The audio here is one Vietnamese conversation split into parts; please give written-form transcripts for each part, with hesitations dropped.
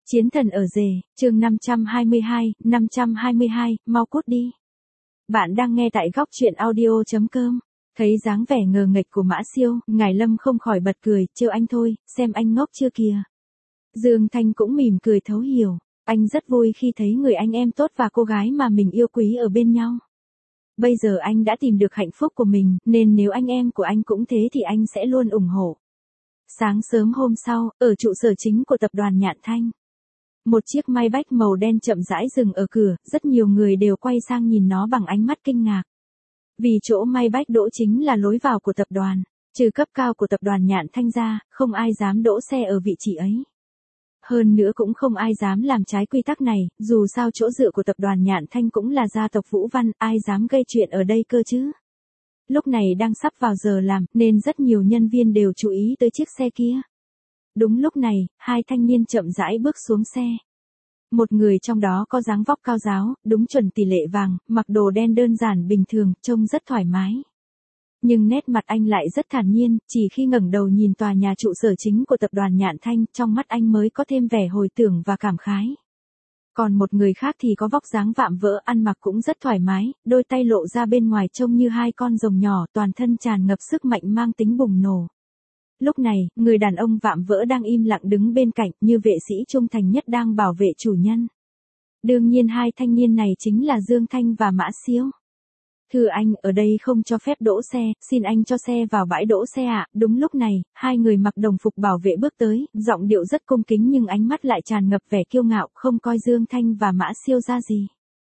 Chiến thần ở rể, chương 522, mau cút đi. Bạn đang nghe tại góc truyện audio.com. Thấy dáng vẻ ngờ nghệch của Mã Siêu, Ngải Lâm không khỏi bật cười, trêu anh thôi, xem anh ngốc chưa kìa. Dương Thanh cũng mỉm cười thấu hiểu, anh rất vui khi thấy người anh em tốt và cô gái mà mình yêu quý ở bên nhau. Bây giờ anh đã tìm được hạnh phúc của mình, nên nếu anh em của anh cũng thế thì anh sẽ luôn ủng hộ. Sáng sớm hôm sau, ở trụ sở chính của tập đoàn Nhạn Thanh. Một chiếc Maybach màu đen chậm rãi dừng ở cửa, rất nhiều người đều quay sang nhìn nó bằng ánh mắt kinh ngạc. Vì chỗ Maybach đỗ chính là lối vào của tập đoàn, trừ cấp cao của tập đoàn Nhạn Thanh ra, không ai dám đỗ xe ở vị trí ấy. Hơn nữa cũng không ai dám làm trái quy tắc này, dù sao chỗ dựa của tập đoàn Nhạn Thanh cũng là gia tộc Vũ Văn, ai dám gây chuyện ở đây cơ chứ. Lúc này đang sắp vào giờ làm, nên rất nhiều nhân viên đều chú ý tới chiếc xe kia. Đúng lúc này, hai thanh niên chậm rãi bước xuống xe. Một người trong đó có dáng vóc cao ráo, đúng chuẩn tỷ lệ vàng, mặc đồ đen đơn giản bình thường, trông rất thoải mái. Nhưng nét mặt anh lại rất thản nhiên, chỉ khi ngẩng đầu nhìn tòa nhà trụ sở chính của tập đoàn Nhạn Thanh, trong mắt anh mới có thêm vẻ hồi tưởng và cảm khái. Còn một người khác thì có vóc dáng vạm vỡ, ăn mặc cũng rất thoải mái, đôi tay lộ ra bên ngoài trông như hai con rồng nhỏ, toàn thân tràn ngập sức mạnh mang tính bùng nổ. Lúc này, người đàn ông vạm vỡ đang im lặng đứng bên cạnh, như vệ sĩ trung thành nhất đang bảo vệ chủ nhân. Đương nhiên hai thanh niên này chính là Dương Thanh và Mã Siêu. Thưa anh, ở đây không cho phép đỗ xe, xin anh cho xe vào bãi đỗ xe ạ. Đúng lúc này, hai người mặc đồng phục bảo vệ bước tới, giọng điệu rất cung kính nhưng ánh mắt lại tràn ngập vẻ kiêu ngạo, không coi Dương Thanh và Mã Siêu ra gì.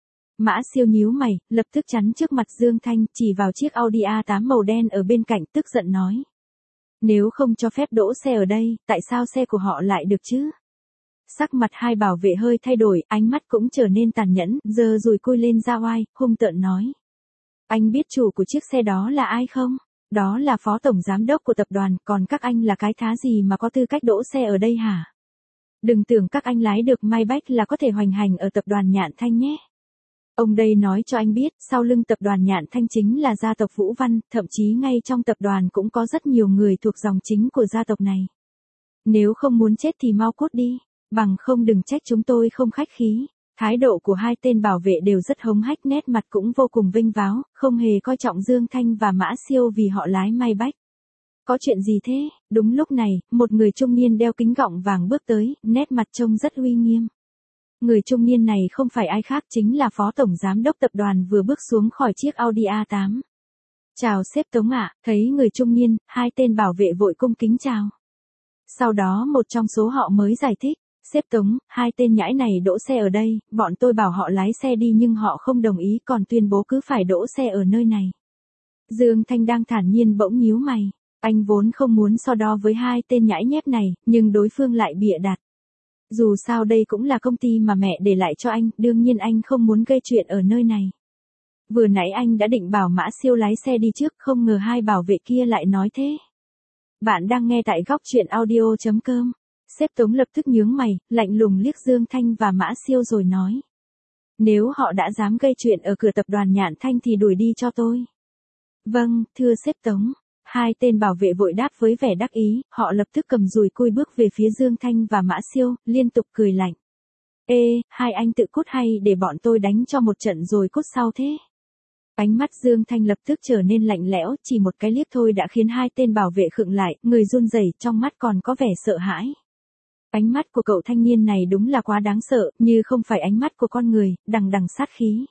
Mã Siêu nhíu mày, lập tức chắn trước mặt Dương Thanh, chỉ vào chiếc Audi A8 màu đen ở bên cạnh, tức giận nói. Nếu không cho phép đỗ xe ở đây, tại sao xe của họ lại được chứ? Sắc mặt hai bảo vệ hơi thay đổi, ánh mắt cũng trở nên tàn nhẫn, giơ dùi cui lên ra oai, hung tợn nói. Anh biết chủ của chiếc xe đó là ai không? Đó là phó tổng giám đốc của tập đoàn, còn các anh là cái thá gì mà có tư cách đỗ xe ở đây hả? Đừng tưởng các anh lái được Maybach là có thể hoành hành ở tập đoàn Nhạn Thanh nhé. Ông đây nói cho anh biết, sau lưng tập đoàn Nhạn Thanh chính là gia tộc Vũ Văn, thậm chí ngay trong tập đoàn cũng có rất nhiều người thuộc dòng chính của gia tộc này. Nếu không muốn chết thì mau cút đi, bằng không đừng trách chúng tôi không khách khí. Thái độ của hai tên bảo vệ đều rất hống hách, nét mặt cũng vô cùng vinh váo, không hề coi trọng Dương Thanh và Mã Siêu vì họ lái Maybach. Có chuyện gì thế? Đúng lúc này, một người trung niên đeo kính gọng vàng bước tới, nét mặt trông rất uy nghiêm. Người trung niên này không phải ai khác chính là phó tổng giám đốc tập đoàn vừa bước xuống khỏi chiếc Audi A8. Chào sếp Tống ạ, thấy người trung niên, hai tên bảo vệ vội cung kính chào. Sau đó một trong số họ mới giải thích, sếp Tống, hai tên nhãi này đỗ xe ở đây, bọn tôi bảo họ lái xe đi nhưng họ không đồng ý còn tuyên bố cứ phải đỗ xe ở nơi này. Dương Thanh đang thản nhiên bỗng nhíu mày, anh vốn không muốn so đo với hai tên nhãi nhép này, nhưng đối phương lại bịa đặt. Dù sao đây cũng là công ty mà mẹ để lại cho anh, đương nhiên anh không muốn gây chuyện ở nơi này. Vừa nãy anh đã định bảo Mã Siêu lái xe đi trước, không ngờ hai bảo vệ kia lại nói thế. Bạn đang nghe tại góc truyện audio.com. Sếp Tống lập tức nhướng mày, lạnh lùng liếc Dương Thanh và Mã Siêu rồi nói. Nếu họ đã dám gây chuyện ở cửa tập đoàn Nhạn Thanh thì đuổi đi cho tôi. Vâng, thưa sếp Tống. Hai tên bảo vệ vội đáp với vẻ đắc ý, họ lập tức cầm dùi cui bước về phía Dương Thanh và Mã Siêu, liên tục cười lạnh. Ê, hai anh tự cút hay để bọn tôi đánh cho một trận rồi cút sau thế? Ánh mắt Dương Thanh lập tức trở nên lạnh lẽo, chỉ một cái liếc thôi đã khiến hai tên bảo vệ khựng lại, người run rẩy, trong mắt còn có vẻ sợ hãi. Ánh mắt của cậu thanh niên này đúng là quá đáng sợ, như không phải ánh mắt của con người, đằng đằng sát khí.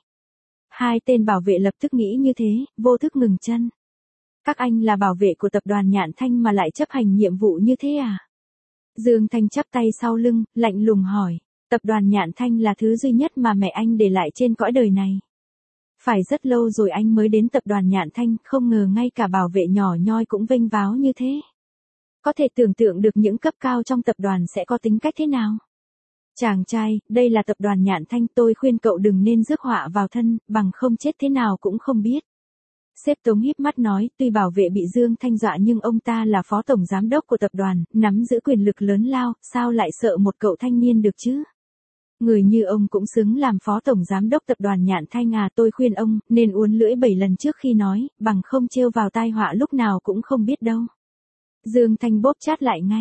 Hai tên bảo vệ lập tức nghĩ như thế, vô thức ngừng chân. Các anh là bảo vệ của tập đoàn Nhạn Thanh mà lại chấp hành nhiệm vụ như thế à? Dương Thanh chắp tay sau lưng, lạnh lùng hỏi. Tập đoàn Nhạn Thanh là thứ duy nhất mà mẹ anh để lại trên cõi đời này. Phải rất lâu rồi anh mới đến tập đoàn Nhạn Thanh, không ngờ ngay cả bảo vệ nhỏ nhoi cũng vênh váo như thế. Có thể tưởng tượng được những cấp cao trong tập đoàn sẽ có tính cách thế nào. Chàng trai, đây là tập đoàn Nhạn Thanh, tôi khuyên cậu đừng nên rước họa vào thân, bằng không chết thế nào cũng không biết. Sếp Tống híp mắt nói, tuy bảo vệ bị Dương Thanh dọa nhưng ông ta là phó tổng giám đốc của tập đoàn, nắm giữ quyền lực lớn lao, sao lại sợ một cậu thanh niên được chứ? Người như ông cũng xứng làm phó tổng giám đốc tập đoàn Nhạn Thanh à, tôi khuyên ông, nên uốn lưỡi 7 lần trước khi nói, bằng không trêu vào tai họa lúc nào cũng không biết đâu. Dương Thanh bóp chát lại ngay.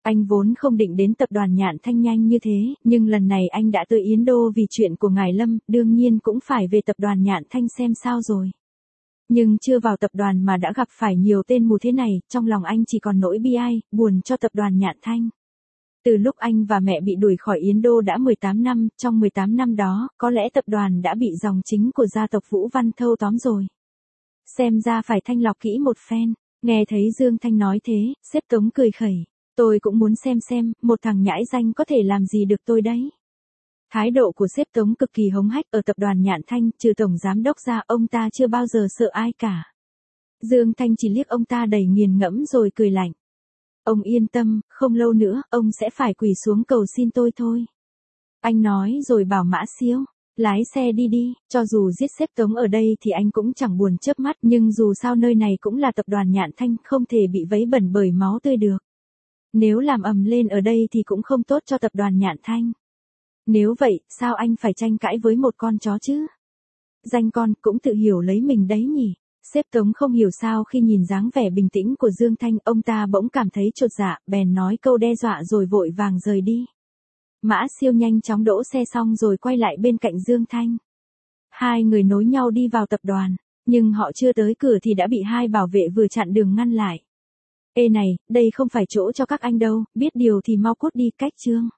Anh vốn không định đến tập đoàn Nhạn Thanh nhanh như thế, nhưng lần này anh đã tới Yến Đô vì chuyện của ngài Lâm, đương nhiên cũng phải về tập đoàn Nhạn Thanh xem sao rồi. Nhưng chưa vào tập đoàn mà đã gặp phải nhiều tên mù thế này, trong lòng anh chỉ còn nỗi bi ai, buồn cho tập đoàn Nhạn Thanh. Từ lúc anh và mẹ bị đuổi khỏi Yến Đô đã 18 năm, trong 18 năm đó, có lẽ tập đoàn đã bị dòng chính của gia tộc Vũ Văn thâu tóm rồi. Xem ra phải thanh lọc kỹ một phen. Nghe thấy Dương Thanh nói thế, sếp Tống cười khẩy. Tôi cũng muốn xem, một thằng nhãi danh có thể làm gì được tôi đấy. Thái độ của sếp Tống cực kỳ hống hách ở tập đoàn Nhạn Thanh, trừ tổng giám đốc ra ông ta chưa bao giờ sợ ai cả. Dương Thanh chỉ liếc ông ta đầy nghiền ngẫm rồi cười lạnh. Ông yên tâm, không lâu nữa, ông sẽ phải quỳ xuống cầu xin tôi thôi. Anh nói rồi bảo Mã Siêu, lái xe đi đi, cho dù giết sếp Tống ở đây thì anh cũng chẳng buồn chớp mắt, nhưng dù sao nơi này cũng là tập đoàn Nhạn Thanh, không thể bị vấy bẩn bởi máu tươi được. Nếu làm ầm lên ở đây thì cũng không tốt cho tập đoàn Nhạn Thanh. Nếu vậy, sao anh phải tranh cãi với một con chó chứ? Danh con cũng tự hiểu lấy mình đấy nhỉ. Sếp Tống không hiểu sao khi nhìn dáng vẻ bình tĩnh của Dương Thanh, ông ta bỗng cảm thấy chột dạ, bèn nói câu đe dọa rồi vội vàng rời đi. Mã Siêu nhanh chóng đỗ xe xong rồi quay lại bên cạnh Dương Thanh. Hai người nối nhau đi vào tập đoàn, nhưng họ chưa tới cửa thì đã bị hai bảo vệ vừa chặn đường ngăn lại. Ê này, đây không phải chỗ cho các anh đâu, biết điều thì mau cút đi, cách chương.